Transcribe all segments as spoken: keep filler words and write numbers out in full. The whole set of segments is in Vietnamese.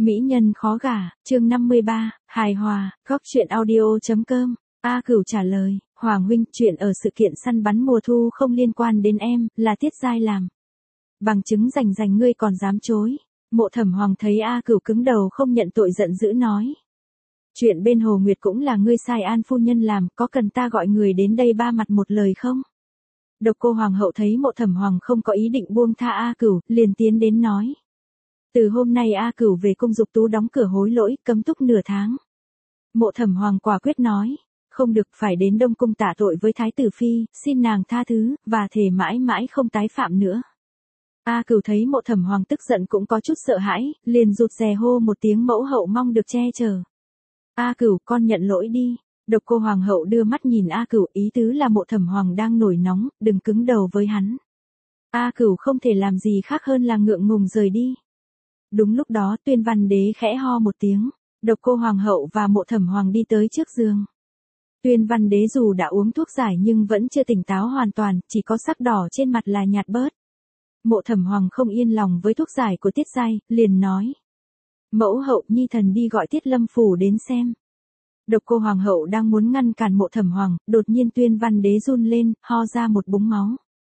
Mỹ nhân khó gả, chương năm mươi ba, hài hòa, góc truyện audio.com. A Cửu trả lời, Hoàng huynh, chuyện ở sự kiện săn bắn mùa thu không liên quan đến em, là Tiết Giai làm. Bằng chứng rành rành ngươi còn dám chối. Mộ Thẩm Hoàng thấy A Cửu cứng đầu không nhận tội giận dữ nói. Chuyện bên Hồ Nguyệt cũng là ngươi sai An phu nhân làm, có cần ta gọi người đến đây ba mặt một lời không? Độc Cô Hoàng hậu thấy Mộ Thẩm Hoàng không có ý định buông tha A Cửu, liền tiến đến nói. Từ hôm nay A Cửu về cung Dục Tú đóng cửa hối lỗi, cấm túc nửa tháng. Mộ Thẩm Hoàng quả quyết nói, không được, phải đến Đông cung tạ tội với Thái tử phi, xin nàng tha thứ, và thề mãi mãi không tái phạm nữa. A Cửu thấy Mộ Thẩm Hoàng tức giận cũng có chút sợ hãi, liền rụt rè hô một tiếng mẫu hậu mong được che chở. A Cửu, con nhận lỗi đi. Độc Cô Hoàng hậu đưa mắt nhìn A Cửu, ý tứ là Mộ Thẩm Hoàng đang nổi nóng, đừng cứng đầu với hắn. A Cửu không thể làm gì khác hơn là ngượng ngùng rời đi. Đúng lúc đó Tuyên Văn Đế khẽ ho một tiếng, Độc Cô Hoàng hậu và Mộ Thẩm Hoàng đi tới trước giường. Tuyên Văn Đế dù đã uống thuốc giải nhưng vẫn chưa tỉnh táo hoàn toàn, chỉ có sắc đỏ trên mặt là nhạt bớt. Mộ Thẩm Hoàng không yên lòng với thuốc giải của Tiết Giai, liền nói. Mẫu hậu, nhi thần đi gọi Tiết Lâm Phủ đến xem. Độc Cô Hoàng hậu đang muốn ngăn cản Mộ Thẩm Hoàng, đột nhiên Tuyên Văn Đế run lên, ho ra một búng máu.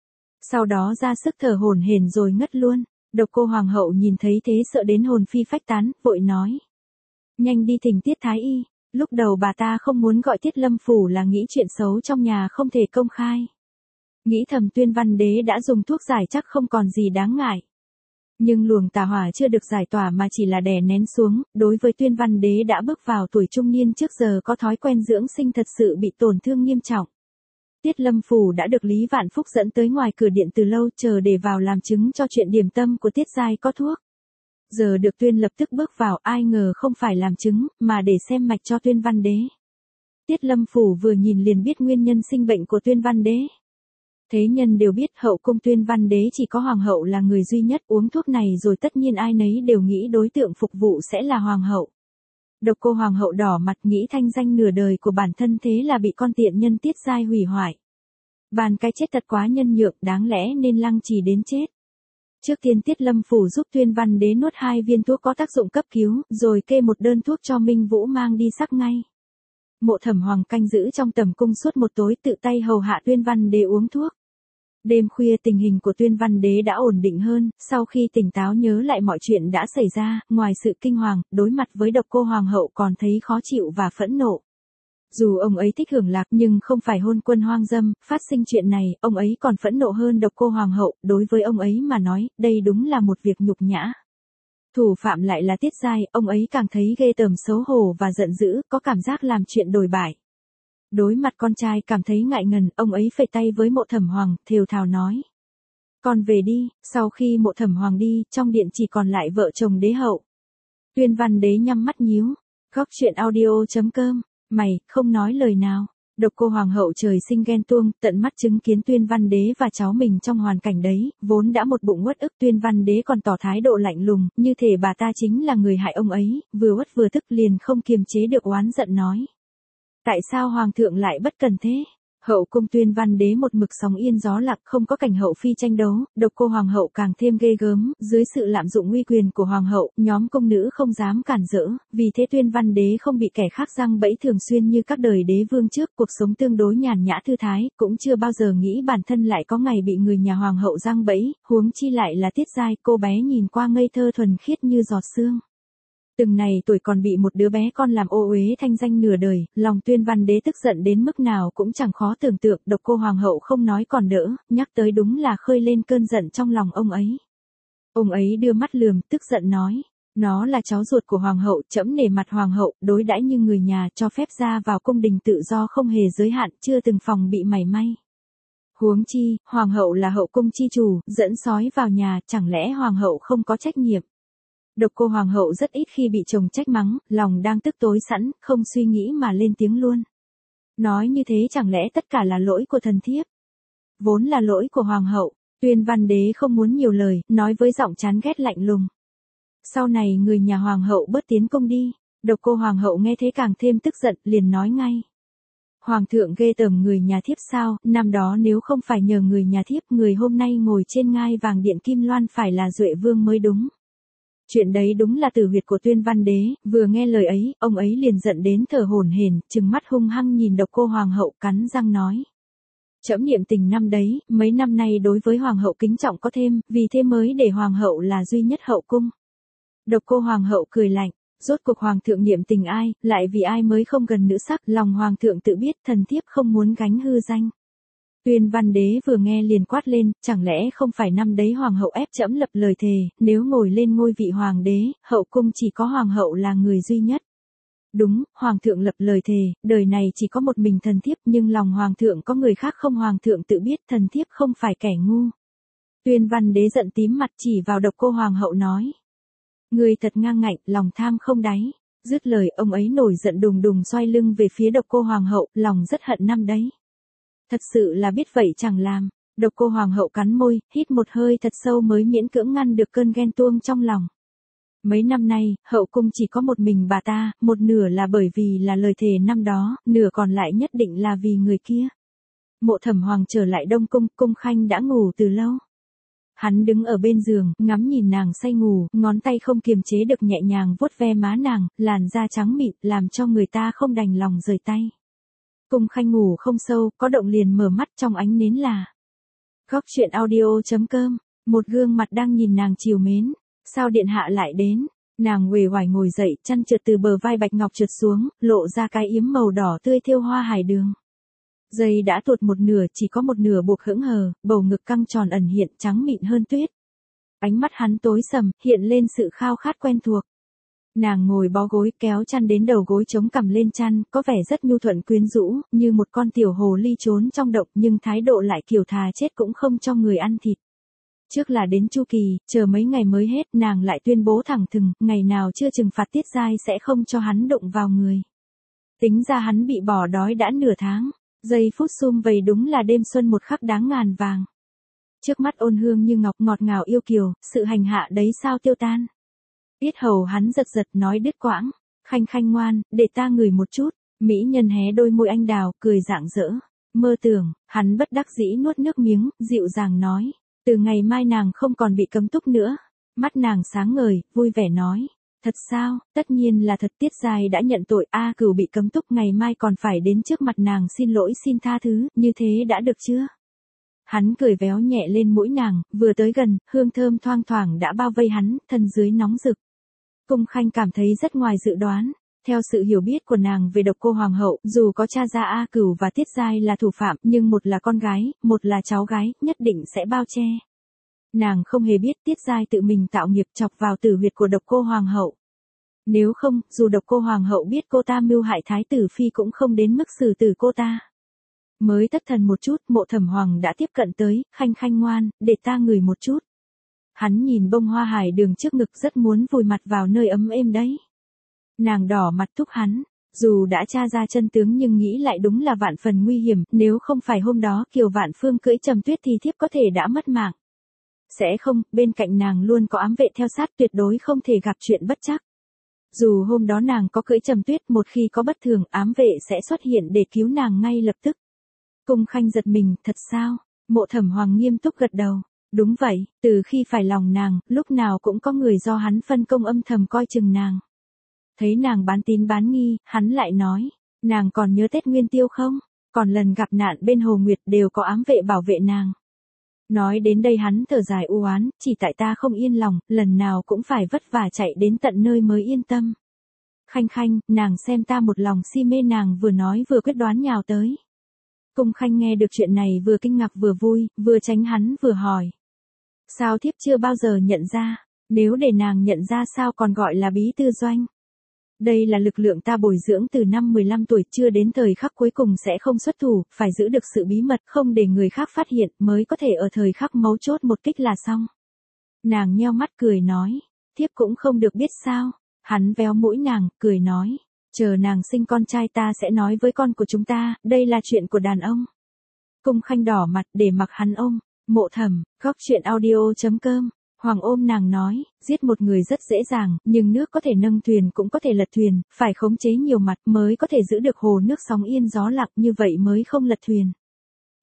Sau đó ra sức thở hổn hển rồi ngất luôn. Độc Cô Hoàng hậu nhìn thấy thế sợ đến hồn phi phách tán, vội nói. Nhanh đi thỉnh Tiết Thái Y, lúc đầu bà ta không muốn gọi Tiết Lâm Phủ là nghĩ chuyện xấu trong nhà không thể công khai. Nghĩ thầm Tuyên Văn Đế đã dùng thuốc giải chắc không còn gì đáng ngại. Nhưng luồng tà hỏa chưa được giải tỏa mà chỉ là đè nén xuống, đối với Tuyên Văn Đế đã bước vào tuổi trung niên trước giờ có thói quen dưỡng sinh thật sự bị tổn thương nghiêm trọng. Tiết Lâm Phủ đã được Lý Vạn Phúc dẫn tới ngoài cửa điện từ lâu chờ để vào làm chứng cho chuyện điểm tâm của Tiết Giai có thuốc. Giờ được Tuyên lập tức bước vào, ai ngờ không phải làm chứng, mà để xem mạch cho Tuyên Văn Đế. Tiết Lâm Phủ vừa nhìn liền biết nguyên nhân sinh bệnh của Tuyên Văn Đế. Thế nhân đều biết hậu cung Tuyên Văn Đế chỉ có Hoàng hậu là người duy nhất uống thuốc này rồi tất nhiên ai nấy đều nghĩ đối tượng phục vụ sẽ là Hoàng hậu. Độc Cô Hoàng hậu đỏ mặt nghĩ thanh danh nửa đời của bản thân thế là bị con tiện nhân Tiết Giai hủy hoại. Bàn cái chết thật quá nhân nhượng, đáng lẽ nên lăng trì đến chết. Trước tiên Tiết Lâm Phủ giúp Tuyên Văn Đế nuốt hai viên thuốc có tác dụng cấp cứu, rồi kê một đơn thuốc cho Minh Vũ mang đi sắc ngay. Mộ Thẩm Hoàng canh giữ trong tầm cung suốt một tối tự tay hầu hạ Tuyên Văn Đế uống thuốc. Đêm khuya tình hình của Tuyên Văn Đế đã ổn định hơn, sau khi tỉnh táo nhớ lại mọi chuyện đã xảy ra, ngoài sự kinh hoàng, đối mặt với Độc Cô Hoàng hậu còn thấy khó chịu và phẫn nộ. Dù ông ấy thích hưởng lạc nhưng không phải hôn quân hoang dâm, phát sinh chuyện này, ông ấy còn phẫn nộ hơn Độc Cô Hoàng hậu, đối với ông ấy mà nói, đây đúng là một việc nhục nhã. Thủ phạm lại là Tiết Giai, ông ấy càng thấy ghê tởm xấu hổ và giận dữ, có cảm giác làm chuyện đồi bại. Đối mặt con trai cảm thấy ngại ngần, ông ấy phẩy tay với Mộ Thẩm Hoàng, thều thào nói. Con về đi. Sau khi Mộ Thẩm Hoàng đi, trong điện chỉ còn lại vợ chồng đế hậu. Tuyên Văn Đế nhắm mắt nhíu. Góc truyện audio.com. Mày, không nói lời nào. Độc Cô Hoàng hậu trời sinh ghen tuông, tận mắt chứng kiến Tuyên Văn Đế và cháu mình trong hoàn cảnh đấy, vốn đã một bụng uất ức. Tuyên Văn Đế còn tỏ thái độ lạnh lùng, như thể bà ta chính là người hại ông ấy, vừa uất vừa tức liền không kiềm chế được oán giận nói. Tại sao Hoàng thượng lại bất cần thế? Hậu cung Tuyên Văn Đế một mực sóng yên gió lặng, không có cảnh hậu phi tranh đấu, Độc Cô Hoàng hậu càng thêm ghê gớm, dưới sự lạm dụng uy quyền của Hoàng hậu, nhóm công nữ không dám cản rỡ, vì thế Tuyên Văn Đế không bị kẻ khác giăng bẫy thường xuyên như các đời đế vương trước, cuộc sống tương đối nhàn nhã thư thái, cũng chưa bao giờ nghĩ bản thân lại có ngày bị người nhà Hoàng hậu giăng bẫy, huống chi lại là Tiết Giai, cô bé nhìn qua ngây thơ thuần khiết như giọt sương. Từng này tuổi còn bị một đứa bé con làm ô uế thanh danh nửa đời, lòng Tuyên Văn Đế tức giận đến mức nào cũng chẳng khó tưởng tượng. Độc Cô Hoàng hậu không nói còn đỡ, nhắc tới đúng là khơi lên cơn giận trong lòng ông ấy. Ông ấy đưa mắt lườm, tức giận nói, nó là cháu ruột của Hoàng hậu, trẫm nể mặt Hoàng hậu, đối đãi như người nhà, cho phép ra vào cung đình tự do không hề giới hạn, chưa từng phòng bị mảy may. Huống chi, Hoàng hậu là hậu cung chi chủ, dẫn sói vào nhà, chẳng lẽ Hoàng hậu không có trách nhiệm? Độc Cô Hoàng hậu rất ít khi bị chồng trách mắng, lòng đang tức tối sẵn, không suy nghĩ mà lên tiếng luôn. Nói như thế chẳng lẽ tất cả là lỗi của thần thiếp? Vốn là lỗi của Hoàng hậu. Tuyên Văn Đế không muốn nhiều lời, nói với giọng chán ghét lạnh lùng. Sau này người nhà Hoàng hậu bớt tiến công đi. Độc Cô Hoàng hậu nghe thế càng thêm tức giận, liền nói ngay. Hoàng thượng ghê tởm người nhà thiếp sao, năm đó nếu không phải nhờ người nhà thiếp, người hôm nay ngồi trên ngai vàng điện Kim Loan phải là Duệ Vương mới đúng. Chuyện đấy đúng là tử huyệt của Tuyên Văn Đế, vừa nghe lời ấy, ông ấy liền giận đến thở hổn hển, trừng mắt hung hăng nhìn Độc Cô Hoàng hậu cắn răng nói. Trẫm niệm tình năm đấy, mấy năm nay đối với Hoàng hậu kính trọng có thêm, vì thế mới để Hoàng hậu là duy nhất hậu cung. Độc Cô Hoàng hậu cười lạnh, rốt cuộc Hoàng thượng niệm tình ai, lại vì ai mới không gần nữ sắc, lòng Hoàng thượng tự biết thần thiếp không muốn gánh hư danh. Tuyên Văn Đế vừa nghe liền quát lên, chẳng lẽ không phải năm đấy Hoàng hậu ép trẫm lập lời thề, nếu ngồi lên ngôi vị Hoàng đế, hậu cung chỉ có Hoàng hậu là người duy nhất. Đúng, Hoàng thượng lập lời thề, đời này chỉ có một mình thần thiếp, nhưng lòng Hoàng thượng có người khác không, Hoàng thượng tự biết thần thiếp không phải kẻ ngu. Tuyên Văn Đế giận tím mặt chỉ vào Độc Cô Hoàng hậu nói. Người thật ngang ngạnh, lòng tham không đáy. Dứt lời ông ấy nổi giận đùng đùng xoay lưng về phía Độc Cô Hoàng hậu, lòng rất hận năm đấy. Thật sự là biết vậy chẳng làm. Độc Cô Hoàng hậu cắn môi, hít một hơi thật sâu mới miễn cưỡng ngăn được cơn ghen tuông trong lòng. Mấy năm nay, hậu cung chỉ có một mình bà ta, một nửa là bởi vì là lời thề năm đó, nửa còn lại nhất định là vì người kia. Mộ Thẩm Hoàng trở lại Đông cung, Cung Khanh đã ngủ từ lâu. Hắn đứng ở bên giường, ngắm nhìn nàng say ngủ, ngón tay không kiềm chế được nhẹ nhàng vuốt ve má nàng, làn da trắng mịn, làm cho người ta không đành lòng rời tay. Cung Khanh ngủ không sâu, có động liền mở mắt trong ánh nến là. Góc truyện audio chấm com, một gương mặt đang nhìn nàng trìu mến. Sao điện hạ lại đến? Nàng uể oải ngồi dậy, chăn trượt từ bờ vai bạch ngọc trượt xuống, lộ ra cái yếm màu đỏ tươi thêu hoa hải đường. Dây đã tuột một nửa, chỉ có một nửa buộc hững hờ, bầu ngực căng tròn ẩn hiện trắng mịn hơn tuyết. Ánh mắt hắn tối sầm, hiện lên sự khao khát quen thuộc. Nàng ngồi bó gối, kéo chăn đến đầu gối chống cằm lên chăn, có vẻ rất nhu thuận quyến rũ, như một con tiểu hồ ly trốn trong động, nhưng thái độ lại kiểu thà chết cũng không cho người ăn thịt. Trước là đến chu kỳ, chờ mấy ngày mới hết, nàng lại tuyên bố thẳng thừng, ngày nào chưa trừng phạt Tiết Giai sẽ không cho hắn đụng vào người. Tính ra hắn bị bỏ đói đã nửa tháng, giây phút sum vầy đúng là đêm xuân một khắc đáng ngàn vàng. Trước mắt ôn hương như ngọc ngọt ngào yêu kiều, sự hành hạ đấy sao tiêu tan. Yết hầu hắn giật giật nói đứt quãng, Khanh Khanh ngoan, để ta ngửi một chút, mỹ nhân hé đôi môi anh đào, cười rạng rỡ. Mơ tưởng, hắn bất đắc dĩ nuốt nước miếng, dịu dàng nói. Từ ngày mai nàng không còn bị cấm túc nữa. Mắt nàng sáng ngời, vui vẻ nói. Thật sao, tất nhiên là thật. Tiết Giai đã nhận tội, A Cửu bị cấm túc, ngày mai còn phải đến trước mặt nàng xin lỗi xin tha thứ, như thế đã được chưa? Hắn cười véo nhẹ lên mũi nàng, vừa tới gần, hương thơm thoang thoảng đã bao vây hắn, thân dưới nóng rực. Cung Khanh cảm thấy rất ngoài dự đoán. Theo sự hiểu biết của nàng về Độc Cô Hoàng hậu, dù có cha ra A Cửu và Tiết Giai là thủ phạm, nhưng một là con gái, một là cháu gái, nhất định sẽ bao che. Nàng không hề biết Tiết Giai tự mình tạo nghiệp chọc vào tử huyệt của Độc Cô Hoàng hậu. Nếu không, dù Độc Cô Hoàng hậu biết cô ta mưu hại Thái tử Phi cũng không đến mức xử tử cô ta. Mới thất thần một chút, Mộ Thẩm Hoàng đã tiếp cận tới, Khanh Khanh ngoan, để ta ngửi một chút. Hắn nhìn bông hoa hải đường trước ngực rất muốn vùi mặt vào nơi ấm êm đấy. Nàng đỏ mặt thúc hắn, dù đã tra ra chân tướng nhưng nghĩ lại đúng là vạn phần nguy hiểm, nếu không phải hôm đó Kiều Vạn Phương cưỡi Trầm Tuyết thì thiếp có thể đã mất mạng. Sẽ không, bên cạnh nàng luôn có ám vệ theo sát, tuyệt đối không thể gặp chuyện bất trắc. Dù hôm đó nàng có cưỡi Trầm Tuyết, một khi có bất thường, ám vệ sẽ xuất hiện để cứu nàng ngay lập tức. Cung Khanh giật mình, thật sao? Mộ Thẩm Hoàng nghiêm túc gật đầu. Đúng vậy, từ khi phải lòng nàng, lúc nào cũng có người do hắn phân công âm thầm coi chừng nàng. Thấy nàng bán tín bán nghi, hắn lại nói, nàng còn nhớ Tết Nguyên Tiêu không? Còn lần gặp nạn bên Hồ Nguyệt đều có ám vệ bảo vệ nàng. Nói đến đây hắn thở dài u oán, chỉ tại ta không yên lòng, lần nào cũng phải vất vả chạy đến tận nơi mới yên tâm. Khanh Khanh, nàng xem ta một lòng si mê, nàng vừa nói vừa quyết đoán nhào tới. Cung Khanh nghe được chuyện này vừa kinh ngạc vừa vui, vừa tránh hắn vừa hỏi. Sao thiếp chưa bao giờ nhận ra, nếu để nàng nhận ra sao còn gọi là bí tư doanh. Đây là lực lượng ta bồi dưỡng từ năm mười lăm tuổi, chưa đến thời khắc cuối cùng sẽ không xuất thủ, phải giữ được sự bí mật, không để người khác phát hiện, mới có thể ở thời khắc mấu chốt một kích là xong. Nàng nheo mắt cười nói, thiếp cũng không được biết sao. Hắn véo mũi nàng, cười nói, chờ nàng sinh con trai ta sẽ nói với con của chúng ta, đây là chuyện của đàn ông. Cung Khanh đỏ mặt để mặc hắn ôm. Mộ Thẩm, góc truyện audio chấm com. Hoàng ôm nàng nói, giết một người rất dễ dàng, nhưng nước có thể nâng thuyền cũng có thể lật thuyền, phải khống chế nhiều mặt mới có thể giữ được hồ nước sóng yên gió lặng, như vậy mới không lật thuyền.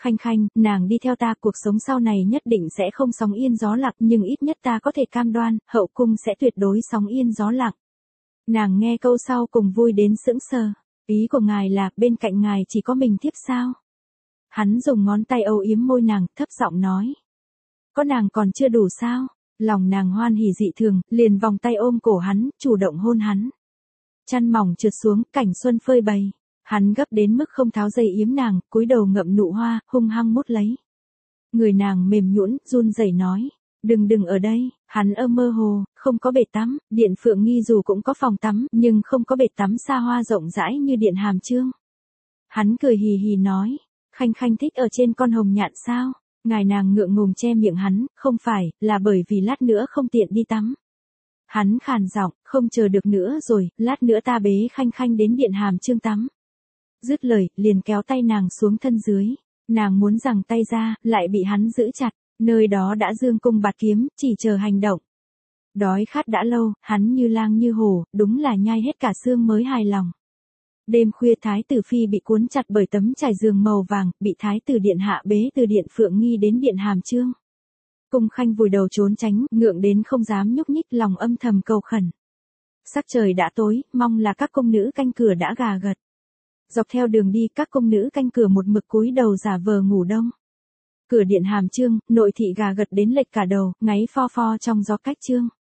Khanh khanh, nàng đi theo ta, cuộc sống sau này nhất định sẽ không sóng yên gió lặng, nhưng ít nhất ta có thể cam đoan, hậu cung sẽ tuyệt đối sóng yên gió lặng. Nàng nghe câu sau cùng vui đến sững sờ. Ý của ngài là, bên cạnh ngài chỉ có mình thiếp sao? Hắn dùng ngón tay âu yếm môi nàng, thấp giọng nói. Có nàng còn chưa đủ sao? Lòng nàng hoan hỉ dị thường, liền vòng tay ôm cổ hắn, chủ động hôn hắn. Chăn mỏng trượt xuống, cảnh xuân phơi bày. Hắn gấp đến mức không tháo dây yếm nàng, cúi đầu ngậm nụ hoa, hung hăng mút lấy. Người nàng mềm nhũn, run rẩy nói. Đừng đừng ở đây, hắn ơ mơ hồ, không có bể tắm, Điện Phượng Nghi dù cũng có phòng tắm, nhưng không có bể tắm xa hoa rộng rãi như Điện Hàm Chương. Hắn cười hì hì nói, khanh khanh thích ở trên con hồng nhạn sao? Ngài nàng ngượng ngùng che miệng hắn, không phải, là bởi vì lát nữa không tiện đi tắm. Hắn khàn giọng, không chờ được nữa rồi, lát nữa ta bế khanh khanh đến Điện Hàm Chương tắm. Dứt lời, liền kéo tay nàng xuống thân dưới. Nàng muốn giằng tay ra, lại bị hắn giữ chặt. Nơi đó đã dương cung bạt kiếm, chỉ chờ hành động. Đói khát đã lâu, hắn như lang như hổ, đúng là nhai hết cả xương mới hài lòng. Đêm khuya thái tử phi bị cuốn chặt bởi tấm trải giường màu vàng, bị thái tử điện hạ bế từ Điện Phượng Nghi đến Điện Hàm Chương. Cung khanh vùi đầu trốn tránh, ngượng đến không dám nhúc nhích, lòng âm thầm cầu khẩn. Sắc trời đã tối, mong là các cung nữ canh cửa đã gà gật. Dọc theo đường đi, các cung nữ canh cửa một mực cúi đầu giả vờ ngủ đông. Cửa Điện Hàm Chương, nội thị gà gật đến lệch cả đầu, ngáy pho pho trong gió cách chương.